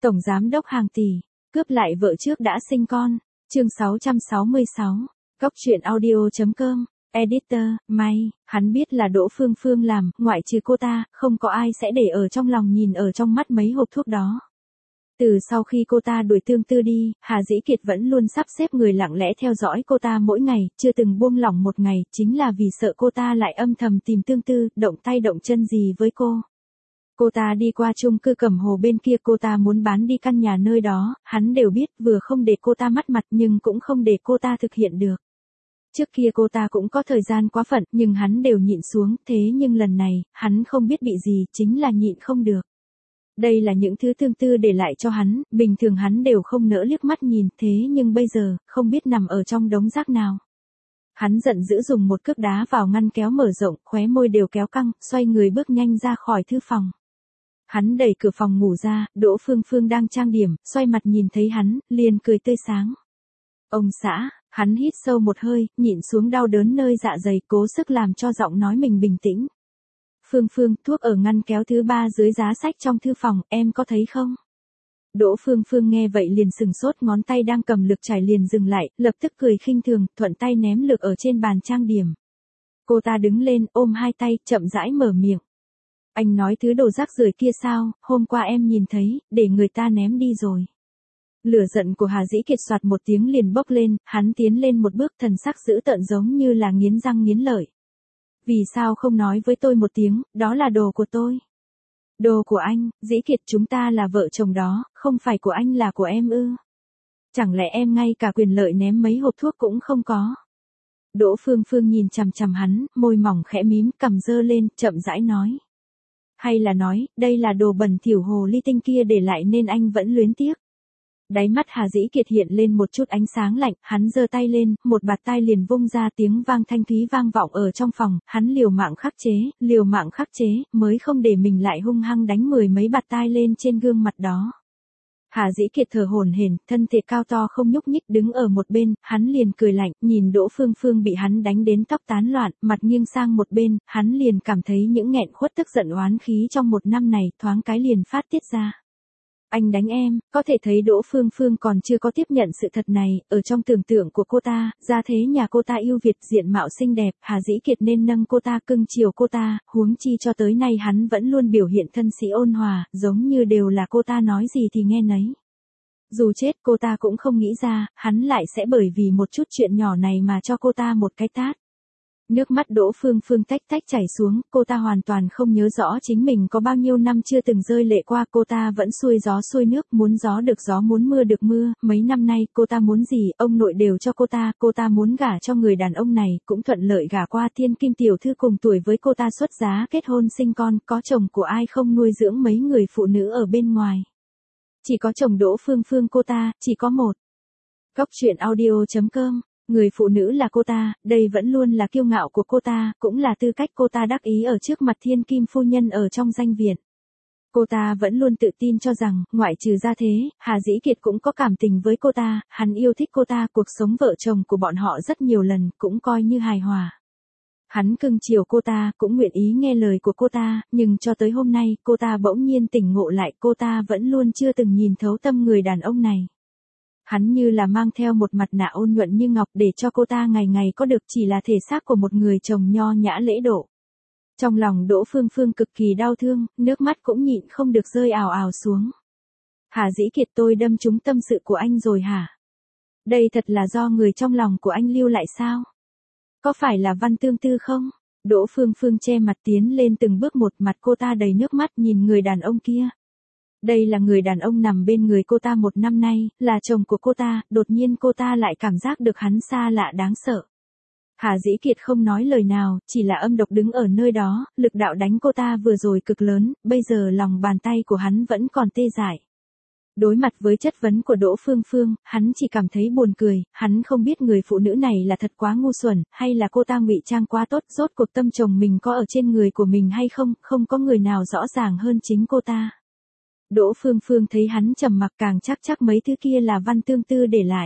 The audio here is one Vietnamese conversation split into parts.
Tổng giám đốc hàng tỷ, cướp lại vợ trước đã sinh con. Chương 666. Góc truyện audio.com. Editor, may, hắn biết là Đỗ Phương Phương làm, ngoại trừ cô ta, không có ai sẽ để ở trong lòng nhìn ở trong mắt mấy hộp thuốc đó. Từ sau khi cô ta đuổi Tương Tư đi, Hà Dĩ Kiệt vẫn luôn sắp xếp người lặng lẽ theo dõi cô ta mỗi ngày, chưa từng buông lỏng một ngày, chính là vì sợ cô ta lại âm thầm tìm Tương Tư, động tay động chân gì với cô. Cô ta đi qua chung cư Cẩm Hồ bên kia, cô ta muốn bán đi căn nhà nơi đó, hắn đều biết, vừa không để cô ta mất mặt nhưng cũng không để cô ta thực hiện được. Trước kia cô ta cũng có thời gian quá phận, nhưng hắn đều nhịn xuống, thế nhưng lần này, hắn không biết bị gì, chính là nhịn không được. Đây là những thứ Tương Tư để lại cho hắn, bình thường hắn đều không nỡ liếc mắt nhìn, thế nhưng bây giờ, không biết nằm ở trong đống rác nào. Hắn giận dữ dùng một cước đá vào ngăn kéo mở rộng, khóe môi đều kéo căng, xoay người bước nhanh ra khỏi thư phòng. Hắn đẩy cửa phòng ngủ ra, Đỗ Phương Phương đang trang điểm, xoay mặt nhìn thấy hắn, liền cười tươi sáng. Ông xã, hắn hít sâu một hơi, nhịn xuống đau đớn nơi dạ dày, cố sức làm cho giọng nói mình bình tĩnh. Phương Phương, thuốc ở ngăn kéo thứ 3 dưới giá sách trong thư phòng, em có thấy không? Đỗ Phương Phương nghe vậy liền sừng sốt, ngón tay đang cầm lược chải liền dừng lại, lập tức cười khinh thường, thuận tay ném lược ở trên bàn trang điểm. Cô ta đứng lên, ôm hai tay, chậm rãi mở miệng. Anh nói thứ đồ rác rưởi kia sao, hôm qua em nhìn thấy, để người ta ném đi rồi. Lửa giận của Hà Dĩ Kiệt soạt một tiếng liền bốc lên, hắn tiến lên một bước, thần sắc dữ tợn giống như là nghiến răng nghiến lợi. Vì sao không nói với tôi một tiếng, đó là đồ của tôi. Đồ của anh, Dĩ Kiệt, chúng ta là vợ chồng đó, không phải của anh là của em ư? Chẳng lẽ em ngay cả quyền lợi ném mấy hộp thuốc cũng không có? Đỗ Phương Phương nhìn chằm chằm hắn, môi mỏng khẽ mím, cằm giơ lên, chậm rãi nói. Hay là nói, đây là đồ bẩn thỉu hồ ly tinh kia để lại nên anh vẫn luyến tiếc. Đáy mắt Hà Dĩ Kiệt hiện lên một chút ánh sáng lạnh, hắn giơ tay lên, một bạt tai liền vung ra, tiếng vang thanh thúy vang vọng ở trong phòng, hắn liều mạng khắc chế, mới không để mình lại hung hăng đánh mười mấy bạt tai lên trên gương mặt đó. Hà Dĩ Kiệt thở hổn hển, thân thể cao to không nhúc nhích đứng ở một bên, hắn liền cười lạnh, nhìn Đỗ Phương Phương bị hắn đánh đến tóc tán loạn, mặt nghiêng sang một bên, hắn liền cảm thấy những nghẹn khuất tức giận oán khí trong một năm này, thoáng cái liền phát tiết ra. Anh đánh em, có thể thấy Đỗ Phương Phương còn chưa có tiếp nhận sự thật này, ở trong tưởng tượng của cô ta, gia thế nhà cô ta ưu việt, diện mạo xinh đẹp, Hà Dĩ Kiệt nên nâng cô ta, cưng chiều cô ta, huống chi cho tới nay hắn vẫn luôn biểu hiện thân sĩ ôn hòa, giống như đều là cô ta nói gì thì nghe nấy. Dù chết cô ta cũng không nghĩ ra, hắn lại sẽ bởi vì một chút chuyện nhỏ này mà cho cô ta một cái tát. Nước mắt Đỗ Phương Phương tách tách chảy xuống, cô ta hoàn toàn không nhớ rõ chính mình có bao nhiêu năm chưa từng rơi lệ qua, cô ta vẫn xuôi gió xuôi nước, muốn gió được gió muốn mưa được mưa, mấy năm nay cô ta muốn gì, ông nội đều cho cô ta muốn gả cho người đàn ông này, cũng thuận lợi gả qua thiên kim tiểu thư cùng tuổi với cô ta, xuất giá kết hôn sinh con, có chồng của ai không nuôi dưỡng mấy người phụ nữ ở bên ngoài. Chỉ có chồng Đỗ Phương Phương cô ta, chỉ có một. Góc truyện audio.com. Người phụ nữ là cô ta, đây vẫn luôn là kiêu ngạo của cô ta, cũng là tư cách cô ta đắc ý ở trước mặt thiên kim phu nhân ở trong danh viện. Cô ta vẫn luôn tự tin cho rằng, ngoại trừ gia thế, Hà Dĩ Kiệt cũng có cảm tình với cô ta, hắn yêu thích cô ta, cuộc sống vợ chồng của bọn họ rất nhiều lần, cũng coi như hài hòa. Hắn cưng chiều cô ta, cũng nguyện ý nghe lời của cô ta, nhưng cho tới hôm nay, cô ta bỗng nhiên tỉnh ngộ lại, cô ta vẫn luôn chưa từng nhìn thấu tâm người đàn ông này. Hắn như là mang theo một mặt nạ ôn nhuận như ngọc để cho cô ta ngày ngày có được chỉ là thể xác của một người chồng nho nhã lễ độ. Trong lòng Đỗ Phương Phương cực kỳ đau thương, nước mắt cũng nhịn không được rơi ào ào xuống. Hà Dĩ Kiệt, tôi đâm trúng tâm sự của anh rồi hả? Đây thật là do người trong lòng của anh lưu lại sao? Có phải là Văn Tương Tư không? Đỗ Phương Phương che mặt tiến lên từng bước một, mặt cô ta đầy nước mắt nhìn người đàn ông kia. Đây là người đàn ông nằm bên người cô ta một năm nay, là chồng của cô ta, đột nhiên cô ta lại cảm giác được hắn xa lạ đáng sợ. Hà Dĩ Kiệt không nói lời nào, chỉ là âm độc đứng ở nơi đó, lực đạo đánh cô ta vừa rồi cực lớn, bây giờ lòng bàn tay của hắn vẫn còn tê dại. Đối mặt với chất vấn của Đỗ Phương Phương, hắn chỉ cảm thấy buồn cười, hắn không biết người phụ nữ này là thật quá ngu xuẩn, hay là cô ta ngụy trang quá tốt, rốt cuộc tâm chồng mình có ở trên người của mình hay không, không có người nào rõ ràng hơn chính cô ta. Đỗ Phương Phương thấy hắn trầm mặc càng chắc mấy thứ kia là Văn Tương Tư để lại.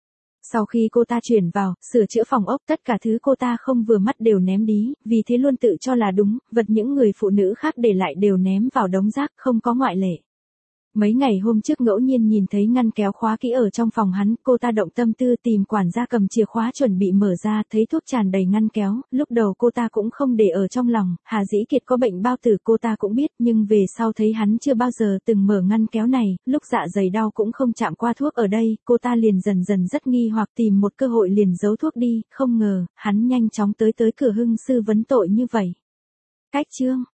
Sau khi cô ta chuyển vào, sửa chữa phòng ốc, tất cả thứ cô ta không vừa mắt đều ném đi, vì thế luôn tự cho là đúng, vật những người phụ nữ khác để lại đều ném vào đống rác, không có ngoại lệ. Mấy ngày hôm trước ngẫu nhiên nhìn thấy ngăn kéo khóa kỹ ở trong phòng hắn, cô ta động tâm tư tìm quản gia cầm chìa khóa chuẩn bị mở ra, thấy thuốc tràn đầy ngăn kéo, lúc đầu cô ta cũng không để ở trong lòng, Hà Dĩ Kiệt có bệnh bao tử cô ta cũng biết, nhưng về sau thấy hắn chưa bao giờ từng mở ngăn kéo này, lúc dạ dày đau cũng không chạm qua thuốc ở đây, cô ta liền dần dần rất nghi hoặc tìm một cơ hội liền giấu thuốc đi, không ngờ, hắn nhanh chóng tới cửa Hưng sư vấn tội như vậy. Cách chương